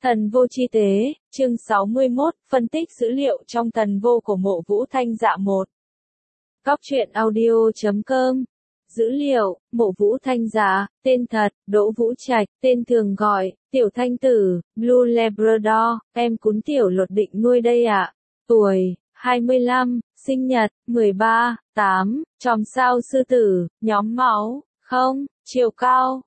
Thần vô chi tế, chương 61, phân tích dữ liệu trong thần vô của Mộ Vũ Thanh Dạ 1. Góc truyện audio.com. Dữ liệu, Mộ Vũ Thanh Dạ, tên thật, Đỗ Vũ Trạch, tên thường gọi, Tiểu Thanh Tử, Blue Labrador, em cún tiểu lột định nuôi đây ạ. Tuổi, 25, sinh nhật, 13/8, chòm sao sư tử, nhóm máu, không, chiều cao,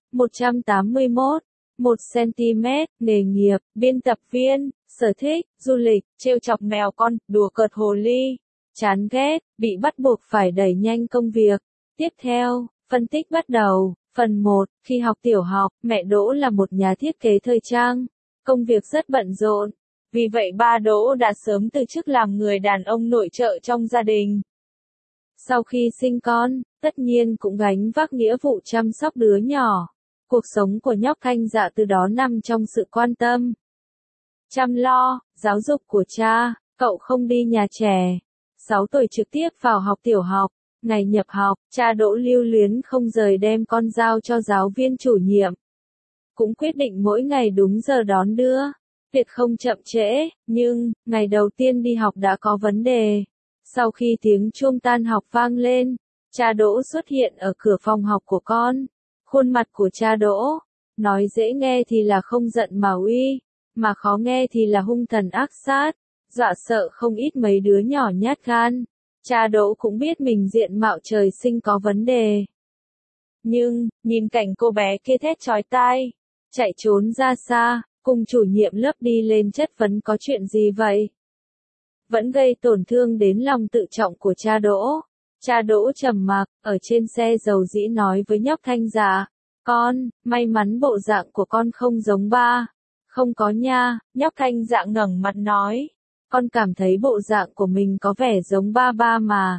181. 1 cm, nghề nghiệp, biên tập viên, sở thích, du lịch, trêu chọc mèo con, đùa cợt hồ ly, chán ghét, bị bắt buộc phải đẩy nhanh công việc. Tiếp theo, phân tích bắt đầu. Phần 1, khi học tiểu học, mẹ Đỗ là một nhà thiết kế thời trang, công việc rất bận rộn. Vì vậy ba Đỗ đã sớm từ chức làm người đàn ông nội trợ trong gia đình. Sau khi sinh con, tất nhiên cũng gánh vác nghĩa vụ chăm sóc đứa nhỏ. Cuộc sống của nhóc Thanh Dạ từ đó nằm trong sự quan tâm, chăm lo, giáo dục của cha. Cậu không đi nhà trẻ. 6 tuổi trực tiếp vào học tiểu học. Ngày nhập học, cha Đỗ lưu luyến không rời đem con giao cho giáo viên chủ nhiệm. Cũng quyết định mỗi ngày đúng giờ đón đưa. Việc không chậm trễ, nhưng, ngày đầu tiên đi học đã có vấn đề. Sau khi tiếng chuông tan học vang lên, cha Đỗ xuất hiện ở cửa phòng học của con. Khuôn mặt của cha Đỗ, nói dễ nghe thì là không giận mà uy, mà khó nghe thì là hung thần ác sát, dọa sợ không ít mấy đứa nhỏ nhát gan. Cha Đỗ cũng biết mình diện mạo trời sinh có vấn đề. Nhưng, nhìn cảnh cô bé kia thét chói tai, chạy trốn ra xa, cùng chủ nhiệm lớp đi lên chất vấn có chuyện gì vậy? Vẫn gây tổn thương đến lòng tự trọng của cha Đỗ. Cha Đỗ trầm mặc, ở trên xe dầu dĩ nói với nhóc Thanh Dạ. Con, may mắn bộ dạng của con không giống ba. Không có nha, nhóc Thanh Dạ ngẩng mặt nói. Con cảm thấy bộ dạng của mình có vẻ giống ba ba mà.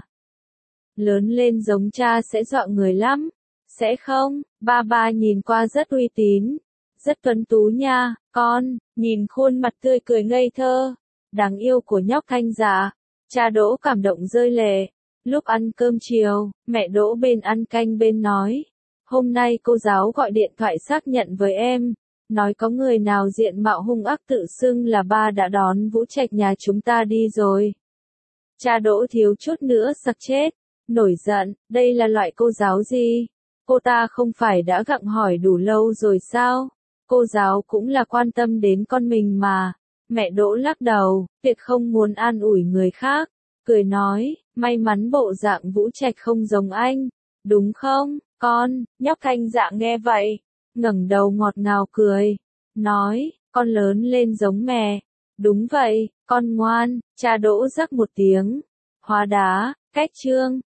Lớn lên giống cha sẽ dọa người lắm. Sẽ không, ba ba nhìn qua rất uy tín. Rất tuấn tú nha, con, nhìn khuôn mặt tươi cười ngây thơ. Đáng yêu của nhóc Thanh Dạ. Cha Đỗ cảm động rơi lệ. Lúc ăn cơm chiều, mẹ Đỗ bên ăn canh bên nói. Hôm nay cô giáo gọi điện thoại xác nhận với em. Nói có người nào diện mạo hung ác tự xưng là ba đã đón Vũ Trạch nhà chúng ta đi rồi. Cha Đỗ thiếu chút nữa sặc chết. Nổi giận, đây là loại cô giáo gì? Cô ta không phải đã gặng hỏi đủ lâu rồi sao? Cô giáo cũng là quan tâm đến con mình mà. Mẹ Đỗ lắc đầu, tuyệt không muốn an ủi người khác. Cười nói, may mắn bộ dạng Vũ Trạch không giống anh. Đúng không, con? Nhóc Thanh Dạ nghe vậy, ngẩng đầu ngọt ngào cười. Nói, con lớn lên giống mẹ. Đúng vậy, con ngoan. Cha Đỗ rắc một tiếng. Hóa đá, cách chương,